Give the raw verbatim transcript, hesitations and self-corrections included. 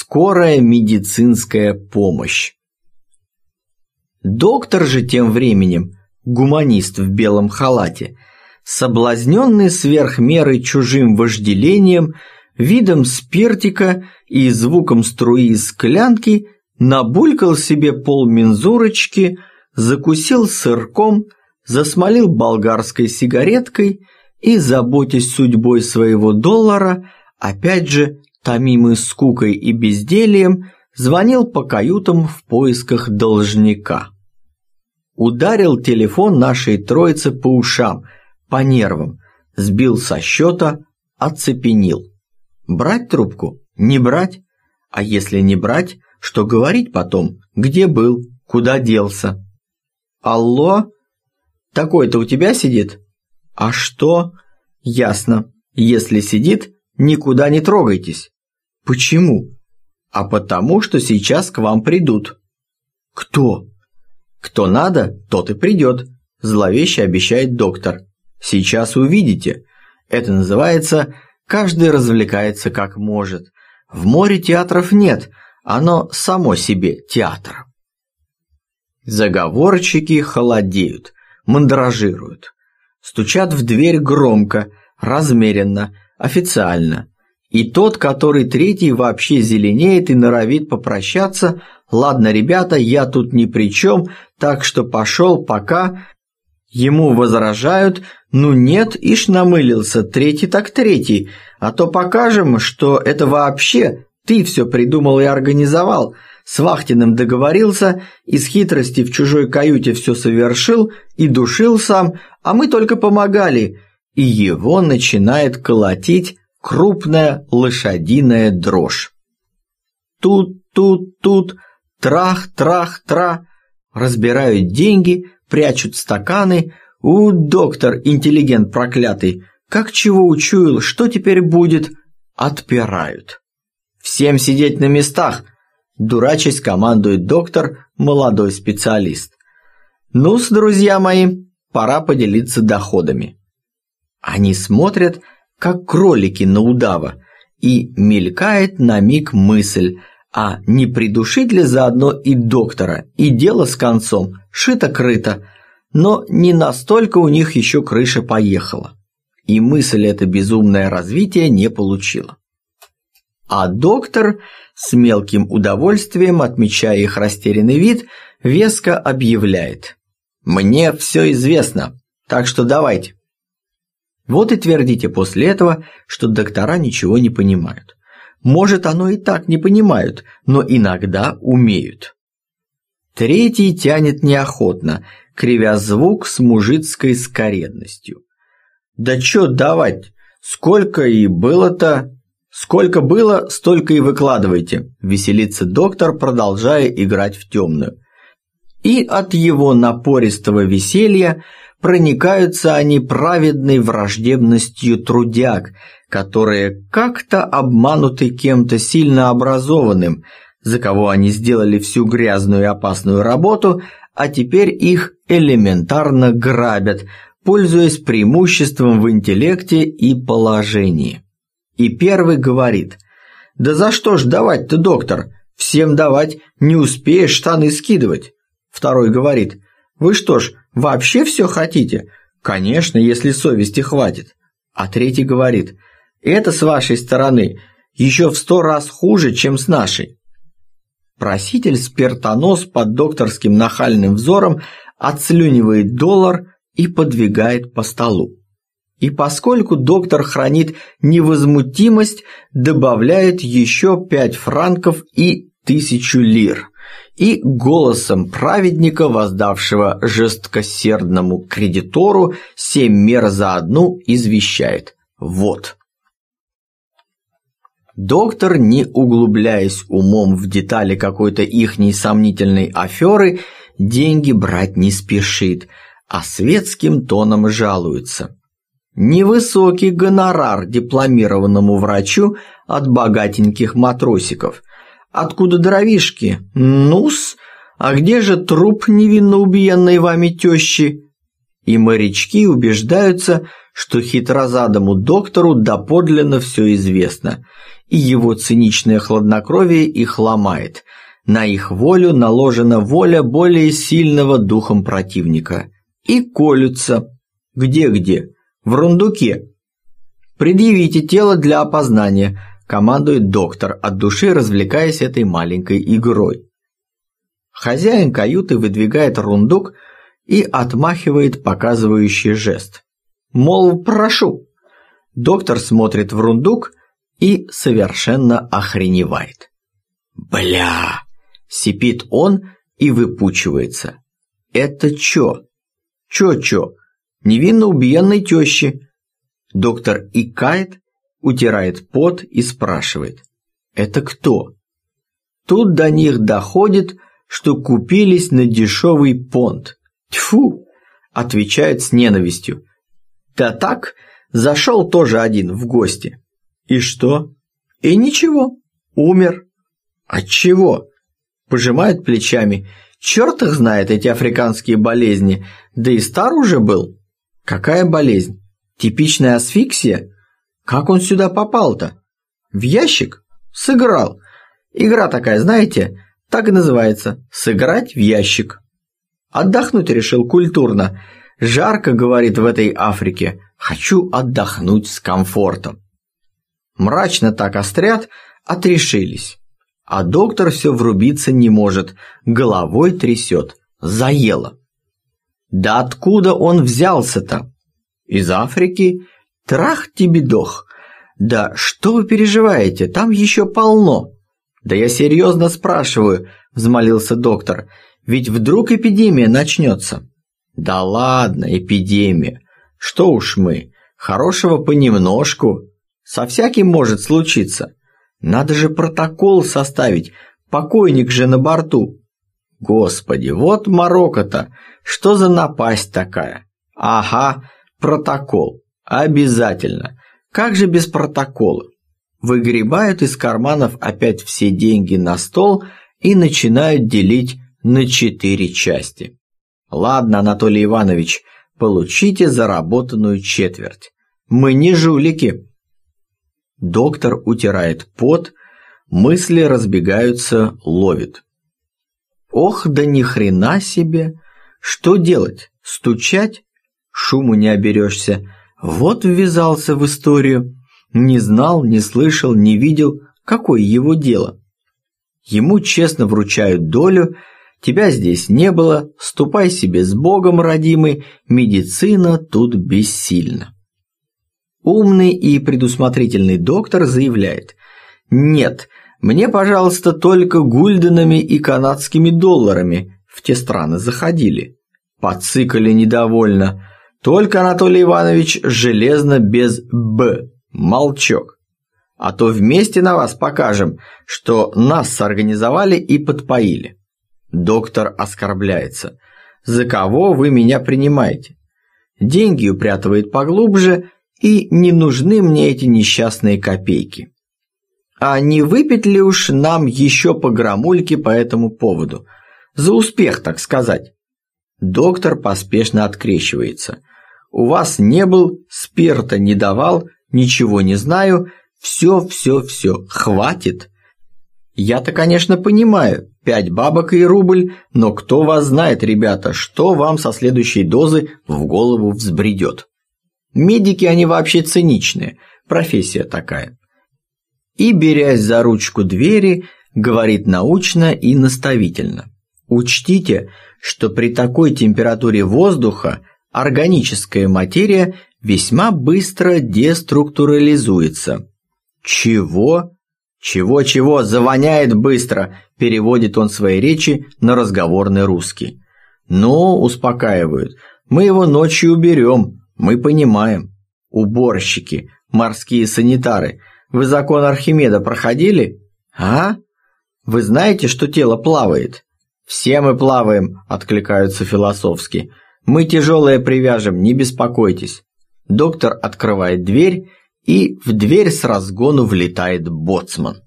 скорая медицинская помощь. Доктор же тем временем, гуманист в белом халате, соблазненный сверх меры чужим вожделением, видом спиртика и звуком струи из склянки, набулькал себе полмензурочки, закусил сырком, засмолил болгарской сигареткой и, заботясь судьбой своего доллара, опять же, томимый скукой и бездельем, звонил по каютам в поисках должника. Ударил телефон нашей троице по ушам, по нервам, сбил со счета, оцепенел. Брать трубку? Не брать? А если не брать, что говорить потом? Где был? Куда делся? Алло? Такой-то у тебя сидит? А что? Ясно. Если сидит, никуда не трогайтесь. Почему? А потому, что сейчас к вам придут. Кто? Кто надо, тот и придет, зловеще обещает доктор. Сейчас увидите. Это называется «каждый развлекается как может». В море театров нет, оно само себе театр. Заговорщики холодеют, мандражируют. Стучат в дверь громко, размеренно, официально. И тот, который третий, вообще зеленеет и норовит попрощаться. «Ладно, ребята, я тут ни при чем, так что пошел пока». Ему возражают: «Ну нет, ишь намылился, третий так третий, а то покажем, что это вообще ты все придумал и организовал, с Вахтиным договорился, из хитрости в чужой каюте все совершил и душил сам, а мы только помогали». И его начинает колотить крупная лошадиная дрожь. Тут-тут-тут, трах-трах-тра, разбирают деньги, прячут стаканы. У, доктор, интеллигент проклятый, как чего учуял, что теперь будет? Отпирают. Всем сидеть на местах, дурачась командует доктор, молодой специалист. Ну-с, друзья мои, пора поделиться доходами. Они смотрят, как кролики на удава, и мелькает на миг мысль, а не придушить ли заодно и доктора, и дело с концом, шито-крыто, но не настолько у них еще крыша поехала, и мысль это безумное развитие не получила. А доктор, с мелким удовольствием отмечая их растерянный вид, веско объявляет: «Мне все известно, так что давайте». Вот и твердите после этого, что доктора ничего не понимают. Может, оно и так не понимают, но иногда умеют. Третий тянет неохотно, кривя звук с мужицкой скоредностью. «Да чё давать? Сколько и было-то? Сколько было, столько и выкладывайте», веселится доктор, продолжая играть в темную. И от его напористого веселья проникаются они праведной враждебностью трудяг, которые как-то обмануты кем-то сильно образованным, за кого они сделали всю грязную и опасную работу, а теперь их элементарно грабят, пользуясь преимуществом в интеллекте и положении. И первый говорит: «Да за что ж давать-то, доктор? Всем давать, не успеешь штаны скидывать». Второй говорит: «Вы что ж, вообще все хотите?» «Конечно, если совести хватит». А третий говорит: «Это с вашей стороны еще в сто раз хуже, чем с нашей». Проситель-спиртонос под докторским нахальным взором отслюнивает доллар и подвигает по столу. И поскольку доктор хранит невозмутимость, добавляет еще пять франков и тысячу лир. И голосом праведника, воздавшего жесткосердному кредитору семь мер за одну, извещает: «Вот». Доктор, не углубляясь умом в детали какой-то ихней сомнительной аферы, деньги брать не спешит, а светским тоном жалуется. Невысокий гонорар дипломированному врачу от богатеньких матросиков. Откуда дровишки? Ну-с, а где же труп невинно убиенной вами тещи? И морячки убеждаются, что хитрозадому доктору доподлинно все известно, и его циничное хладнокровие их ломает. На их волю наложена воля более сильного духом противника. И колются. Где-где? В рундуке. «Предъявите тело для опознания», – командует доктор, от души развлекаясь этой маленькой игрой. Хозяин каюты выдвигает рундук и отмахивает показывающий жест. Мол, прошу. Доктор смотрит в рундук и совершенно охреневает. «Бля!» – сипит он и выпучивается. «Это чё? Чё-чё? Невинно убиенной тёщи». Доктор икает, утирает пот и спрашивает. «Это кто?» Тут до них доходит, что купились на дешевый понт. «Тьфу!» – отвечают с ненавистью. «Да так, зашел тоже один в гости». «И что?» «И ничего, умер». «От чего?» Пожимают плечами. «Черт их знает, эти африканские болезни, да и стар уже был». «Какая болезнь? Типичная асфиксия? Как он сюда попал-то?» «В ящик? Сыграл. Игра такая, знаете, так и называется – сыграть в ящик». Отдохнуть решил культурно. Жарко, говорит, в этой Африке. Хочу отдохнуть с комфортом. Мрачно так острят, отрешились. А доктор все врубиться не может, головой трясет. Заело. Да откуда он взялся-то? Из Африки? Трах тебе дох. Да что вы переживаете, там еще полно. Да я серьезно спрашиваю, взмолился доктор. Ведь вдруг эпидемия начнется. Да ладно, эпидемия. Что уж мы, хорошего понемножку. Со всяким может случиться. Надо же протокол составить, покойник же на борту. Господи, вот морока-то, что за напасть такая? Ага, протокол, обязательно. Как же без протокола? Выгребают из карманов опять все деньги на стол и начинают делить на четыре части. Ладно, Анатолий Иванович, получите заработанную четверть. Мы не жулики. Доктор утирает пот, мысли разбегаются, ловит. Ох, да ни хрена себе! Что делать? Стучать? Шуму не оберешься. Вот ввязался в историю. Не знал, не слышал, не видел. Какое его дело? Ему честно вручают долю. Тебя здесь не было. Ступай себе с Богом, родимый. Медицина тут бессильна. Умный и предусмотрительный доктор заявляет: «Нет, мне, пожалуйста, только гульденами и канадскими долларами в те страны заходили». Поцикали недовольно. «Только, Анатолий Иванович, железно без «б». Молчок. А то вместе на вас покажем, что нас сорганизовали и подпоили». Доктор оскорбляется. «За кого вы меня принимаете?» Деньги упрятывает поглубже, и не нужны мне эти несчастные копейки. А не выпить ли уж нам еще по грамульке по этому поводу? За успех, так сказать. Доктор поспешно открещивается. У вас не был, спирта не давал, ничего не знаю, все, все, все, хватит. Я-то, конечно, понимаю, пять бабок и рубль, но кто вас знает, ребята, что вам со следующей дозы в голову взбредет. Медики, они вообще циничные, профессия такая. И, берясь за ручку двери, говорит научно и наставительно. Учтите, что при такой температуре воздуха органическая материя весьма быстро деструктурализуется. Чего? Чего-чего, завоняет быстро, переводит он свои речи на разговорный русский. Ну, успокаивают, мы его ночью уберем. Мы понимаем. Уборщики, морские санитары, вы закон Архимеда проходили? А? Вы знаете, что тело плавает? Все мы плаваем, откликаются философски. Мы тяжелое привяжем, не беспокойтесь. Доктор открывает дверь, и в дверь с разгону влетает боцман.